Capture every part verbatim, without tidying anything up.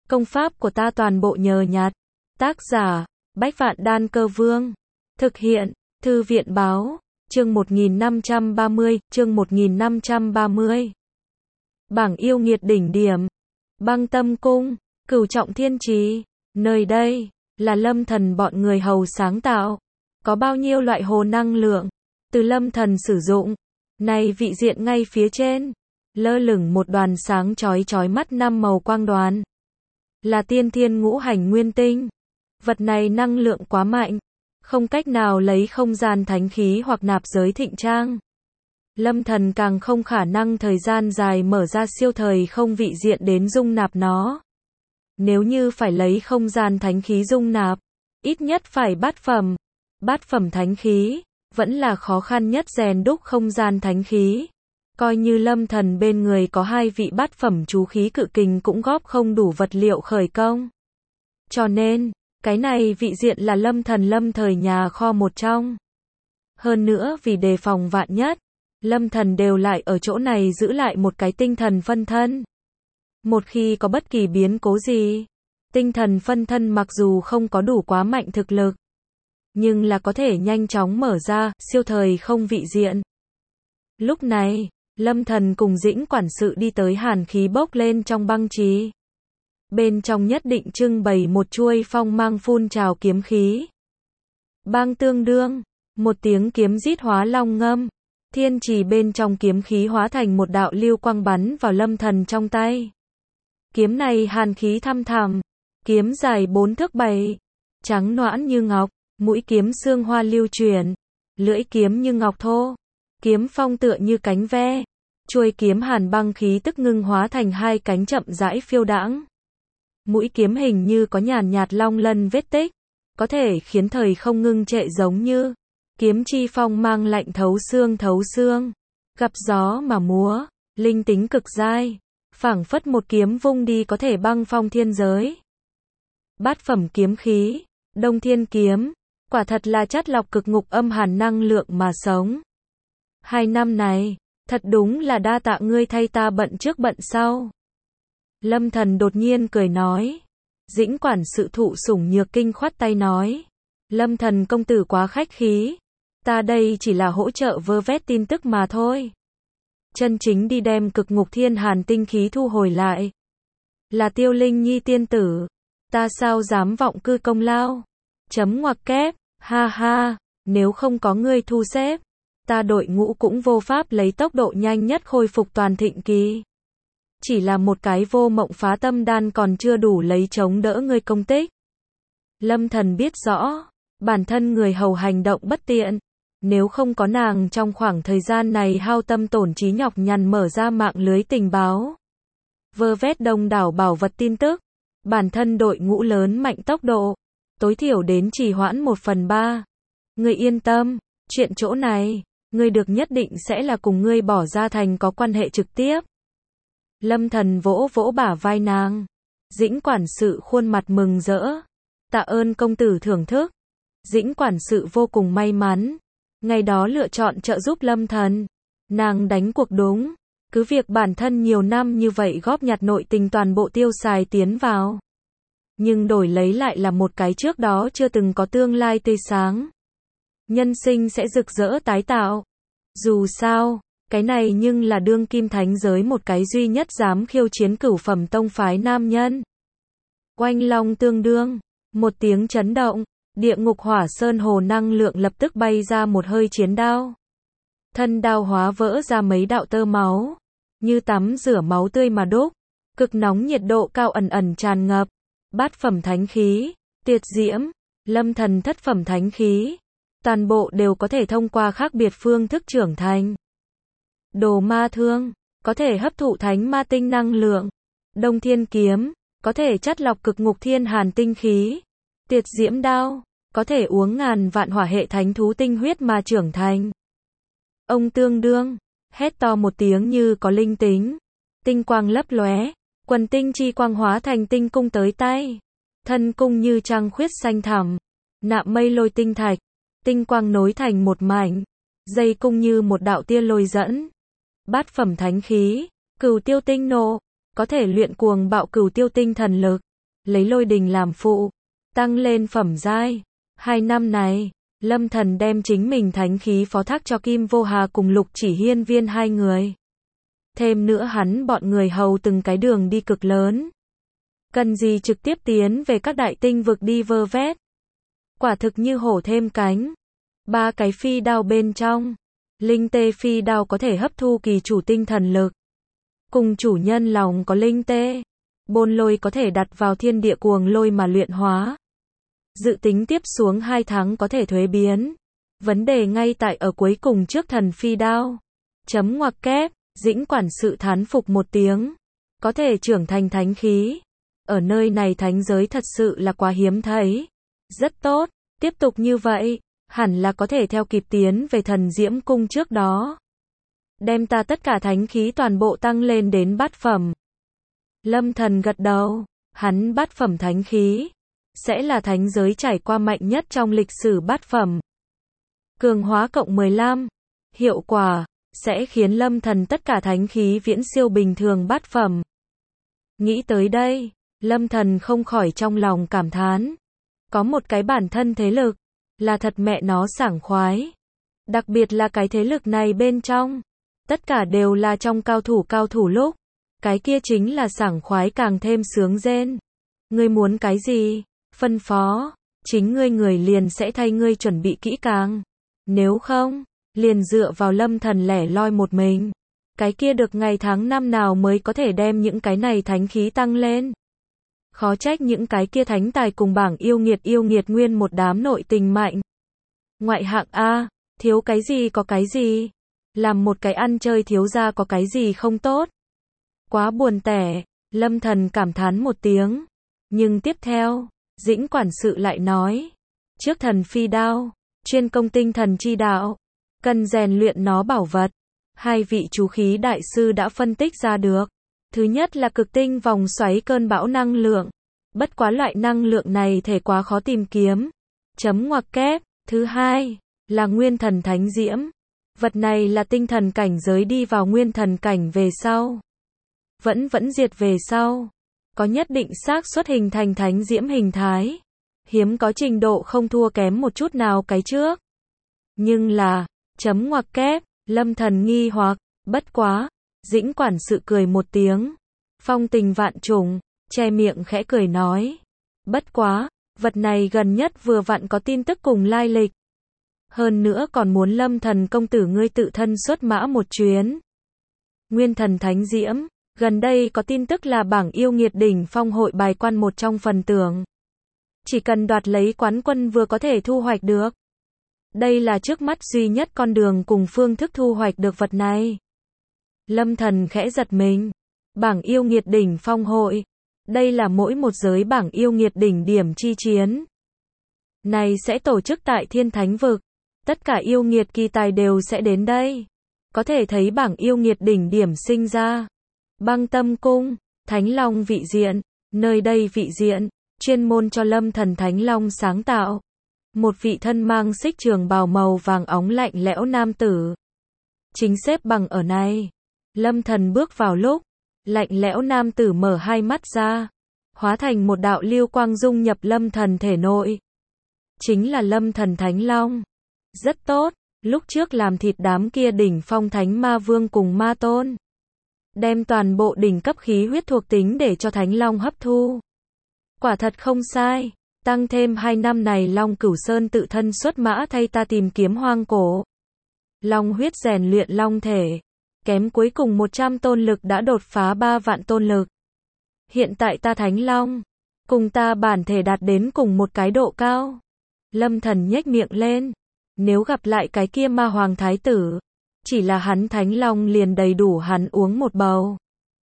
Công pháp của ta toàn bộ nhờ nhặt. Tác giả, Bách Vạn Đan Cơ Vương. Thực hiện, Thư viện Báo, chương một nghìn năm trăm ba mươi, chương một nghìn năm trăm ba mươi. Bảng yêu nghiệt đỉnh điểm. Băng Tâm Cung, Cửu Trọng Thiên Trì. Nơi đây, là Lâm Thần bọn người hầu sáng tạo. Có bao nhiêu loại hồ năng lượng, từ Lâm Thần sử dụng. Này vị diện ngay phía trên, lơ lửng một đoàn sáng chói chói mắt năm màu quang đoàn. Là tiên thiên ngũ hành nguyên tinh. Vật này năng lượng quá mạnh, không cách nào lấy không gian thánh khí hoặc nạp giới thịnh trang. Lâm Thần càng không khả năng thời gian dài mở ra siêu thời không vị diện đến dung nạp nó. Nếu như phải lấy không gian thánh khí dung nạp, ít nhất phải bát phẩm. Bát phẩm thánh khí, vẫn là khó khăn nhất rèn đúc không gian thánh khí. Coi như Lâm Thần bên người có hai vị bát phẩm chú khí cự kình cũng góp không đủ vật liệu khởi công. Cho nên, cái này vị diện là Lâm Thần lâm thời nhà kho một trong. Hơn nữa vì đề phòng vạn nhất, Lâm Thần đều lại ở chỗ này giữ lại một cái tinh thần phân thân. Một khi có bất kỳ biến cố gì, tinh thần phân thân mặc dù không có đủ quá mạnh thực lực, nhưng là có thể nhanh chóng mở ra siêu thời không vị diện. Lúc này, Lâm Thần cùng Dĩnh quản sự đi tới hàn khí bốc lên trong băng trì. Bên trong nhất định trưng bày một chuôi phong mang phun trào kiếm khí. Bang tương đương, một tiếng kiếm rít hóa long ngâm. Thiên trì bên trong kiếm khí hóa thành một đạo lưu quang bắn vào Lâm Thần trong tay. Kiếm này hàn khí thăm thẳm, kiếm dài bốn thước bảy, trắng nõn như ngọc, mũi kiếm xương hoa lưu chuyển, lưỡi kiếm như ngọc thô, kiếm phong tựa như cánh ve, chuôi kiếm hàn băng khí tức ngưng hóa thành hai cánh chậm rãi phiêu đãng. Mũi kiếm hình như có nhàn nhạt long lân vết tích, có thể khiến thời không ngưng trệ giống như kiếm chi phong mang lạnh thấu xương thấu xương, gặp gió mà múa, linh tính cực dai, phảng phất một kiếm vung đi có thể băng phong thiên giới. Bát phẩm kiếm khí, Đông Thiên kiếm, quả thật là chất lọc cực ngục âm hàn năng lượng mà sống. Hai năm này, thật đúng là đa tạ ngươi thay ta bận trước bận sau. Lâm Thần đột nhiên cười nói. Dĩnh quản sự thụ sủng nhược kinh khoát tay nói. Lâm Thần công tử quá khách khí. Ta đây chỉ là hỗ trợ vơ vét tin tức mà thôi. Chân chính đi đem cực ngục thiên hàn tinh khí thu hồi lại. Là Tiêu Linh Nhi tiên tử. Ta sao dám vọng cư công lao. Chấm ngoặc kép, ha ha, nếu không có ngươi thu xếp, ta đội ngũ cũng vô pháp lấy tốc độ nhanh nhất khôi phục toàn thịnh kỳ. Chỉ là một cái vô mộng phá tâm đan còn chưa đủ lấy chống đỡ ngươi công tích. Lâm Thần biết rõ, bản thân người hầu hành động bất tiện, nếu không có nàng trong khoảng thời gian này hao tâm tổn trí nhọc nhằn mở ra mạng lưới tình báo, vơ vét đông đảo bảo vật tin tức, bản thân đội ngũ lớn mạnh tốc độ, tối thiểu đến trì hoãn một phần ba. Ngươi yên tâm, chuyện chỗ này, ngươi được nhất định sẽ là cùng ngươi bỏ ra thành có quan hệ trực tiếp. Lâm Thần vỗ vỗ bả vai nàng. Dĩnh quản sự khuôn mặt mừng rỡ. Tạ ơn công tử thưởng thức. Dĩnh quản sự vô cùng may mắn. Ngày đó lựa chọn trợ giúp Lâm Thần. Nàng đánh cuộc đúng. Cứ việc bản thân nhiều năm như vậy góp nhặt nội tình toàn bộ tiêu xài tiến vào. Nhưng đổi lấy lại là một cái trước đó chưa từng có tương lai tươi sáng. Nhân sinh sẽ rực rỡ tái tạo. Dù sao, cái này nhưng là đương kim thánh giới một cái duy nhất dám khiêu chiến cửu phẩm tông phái nam nhân. Oanh long tương đương, một tiếng chấn động, địa ngục hỏa sơn hồ năng lượng lập tức bay ra một hơi chiến đao. Thân đao hóa vỡ ra mấy đạo tơ máu, như tắm rửa máu tươi mà đúc, cực nóng nhiệt độ cao ẩn ẩn tràn ngập. Bát phẩm thánh khí, Tuyệt Diễm, Lâm Thần thất phẩm thánh khí, toàn bộ đều có thể thông qua khác biệt phương thức trưởng thành. Đồ ma thương, có thể hấp thụ thánh ma tinh năng lượng. Đông Thiên kiếm, có thể chất lọc cực ngục thiên hàn tinh khí. Tuyệt Diễm đao, có thể uống ngàn vạn hỏa hệ thánh thú tinh huyết mà trưởng thành. Ông tương đương, hét to một tiếng như có linh tính. Tinh quang lấp lóe, quần tinh chi quang hóa thành tinh cung tới tay. Thân cung như trăng khuyết xanh thẳm, nạm mây lôi tinh thạch, tinh quang nối thành một mảnh. Dây cung như một đạo tia lôi dẫn. Bát phẩm thánh khí, Cửu Tiêu tinh nộ, có thể luyện cuồng bạo cửu tiêu tinh thần lực. lấy lôi đình làm phụ, tăng lên phẩm giai. Hai năm này, Lâm Thần đem chính mình thánh khí phó thác cho Kim Vô Hà cùng Lục Chỉ Hiên Viên hai người. Thêm nữa hắn bọn người hầu từng cái đường đi cực lớn. Cần gì trực tiếp tiến về các đại tinh vực đi vơ vét. Quả thực như hổ thêm cánh. Ba cái phi đao bên trong. Linh tê phi đao có thể hấp thu kỳ chủ tinh thần lực. Cùng chủ nhân lòng có linh tê. Bôn lôi có thể đặt vào thiên địa cuồng lôi mà luyện hóa. Dự tính tiếp xuống hai tháng có thể thuế biến. Vấn đề ngay tại ở cuối cùng trước thần phi đao. Chấm ngoặc kép, Dĩnh quản sự thán phục một tiếng. Có thể trưởng thành thánh khí. Ở nơi này thánh giới thật sự là quá hiếm thấy. Rất tốt, tiếp tục như vậy, hẳn là có thể theo kịp tiến về thần diễm cung trước đó. Đem ta tất cả thánh khí toàn bộ tăng lên đến bát phẩm. Lâm Thần gật đầu, hắn bát phẩm thánh khí. Sẽ là thánh giới trải qua mạnh nhất trong lịch sử bát phẩm. Cường hóa cộng mười lăm. Hiệu quả, sẽ khiến Lâm Thần tất cả thánh khí viễn siêu bình thường bát phẩm. Nghĩ tới đây, Lâm Thần không khỏi trong lòng cảm thán. Có một cái bản thân thế lực, là thật mẹ nó sảng khoái. Đặc biệt là cái thế lực này bên trong. Tất cả đều là trong cao thủ cao thủ lúc. Cái kia chính là sảng khoái càng thêm sướng rên. Ngươi muốn cái gì? Phân phó. Chính ngươi người liền sẽ thay ngươi chuẩn bị kỹ càng. Nếu không, liền dựa vào Lâm Thần lẻ loi một mình. Cái kia được ngày tháng năm nào mới có thể đem những cái này thánh khí tăng lên. Khó trách những cái kia thánh tài cùng bảng yêu nghiệt yêu nghiệt nguyên một đám nội tình mạnh. Ngoại hạng A, thiếu cái gì có cái gì. Làm một cái ăn chơi thiếu gia có cái gì không tốt. Quá buồn tẻ, Lâm Thần cảm thán một tiếng. Nhưng tiếp theo, Dĩnh quản sự lại nói. Trước thần phi đao, chuyên công tinh thần chi đạo. Cần rèn luyện nó bảo vật. Hai vị chú khí đại sư đã phân tích ra được. Thứ nhất là cực tinh vòng xoáy cơn bão năng lượng. Bất quá loại năng lượng này thể quá khó tìm kiếm. Chấm ngoặc kép. Thứ hai, là nguyên thần thánh diễm. Vật này là tinh thần cảnh giới đi vào nguyên thần cảnh về sau. Vẫn vẫn diệt về sau. Có nhất định xác suất hình thành thánh diễm hình thái. Hiếm có trình độ không thua kém một chút nào cái trước. Nhưng là, chấm ngoặc kép, Lâm Thần nghi hoặc, bất quá. Dĩnh quản sự cười một tiếng. Phong tình vạn trùng, che miệng khẽ cười nói. Bất quá, vật này gần nhất vừa vặn có tin tức cùng lai lịch. Hơn nữa còn muốn Lâm Thần công tử ngươi tự thân xuất mã một chuyến. Nguyên thần thánh diễm, gần đây có tin tức là bảng yêu nghiệt đỉnh phong hội bài quan một trong phần tưởng. Chỉ cần đoạt lấy quán quân vừa có thể thu hoạch được. Đây là trước mắt duy nhất con đường cùng phương thức thu hoạch được vật này. Lâm Thần khẽ giật mình. Bảng yêu nghiệt đỉnh phong hội. Đây là mỗi một giới bảng yêu nghiệt đỉnh điểm chi chiến. Này sẽ tổ chức tại Thiên Thánh Vực. Tất cả yêu nghiệt kỳ tài đều sẽ đến đây. Có thể thấy bảng yêu nghiệt đỉnh điểm sinh ra. Băng Tâm Cung, Thánh Long vị diện. Nơi đây vị diện, chuyên môn cho Lâm Thần Thánh Long sáng tạo. Một vị thân mang xích trường bào màu vàng óng lạnh lẽo nam tử. Chính xếp bằng ở này. Lâm Thần bước vào lúc, lạnh lẽo nam tử mở hai mắt ra, hóa thành một đạo lưu quang dung nhập Lâm Thần thể nội. Chính là Lâm Thần Thánh Long. Rất tốt, lúc trước làm thịt đám kia đỉnh phong thánh ma vương cùng ma tôn. Đem toàn bộ đỉnh cấp khí huyết thuộc tính để cho Thánh Long hấp thu. Quả thật không sai, tăng thêm hai năm này Long Cửu Sơn tự thân xuất mã thay ta tìm kiếm hoang cổ. Long huyết rèn luyện long thể. Kém cuối cùng một trăm tôn lực đã đột phá ba vạn tôn lực. Hiện tại ta Thánh Long, cùng ta bản thể đạt đến cùng một cái độ cao. Lâm Thần nhếch miệng lên. Nếu gặp lại cái kia ma hoàng thái tử, chỉ là hắn Thánh Long liền đầy đủ hắn uống một bầu.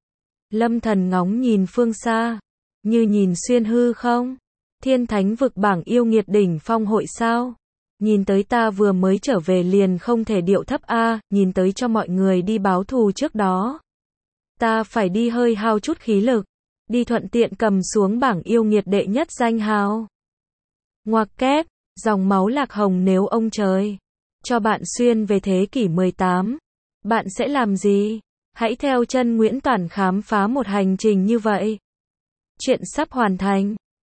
Lâm Thần ngóng nhìn phương xa, như nhìn xuyên hư không. Thiên Thánh Vực bảng yêu nghiệt đỉnh phong hội sao? Nhìn tới ta vừa mới trở về liền không thể điệu thấp a, nhìn tới cho mọi người đi báo thù trước đó. Ta phải đi hơi hao chút khí lực, đi thuận tiện cầm xuống bảng yêu nghiệt đệ nhất danh hào. Ngoặc kép, dòng máu lạc hồng nếu ông trời cho bạn xuyên về thế kỷ mười tám, bạn sẽ làm gì? Hãy theo chân Nguyễn Toản khám phá một hành trình như vậy. Chuyện sắp hoàn thành.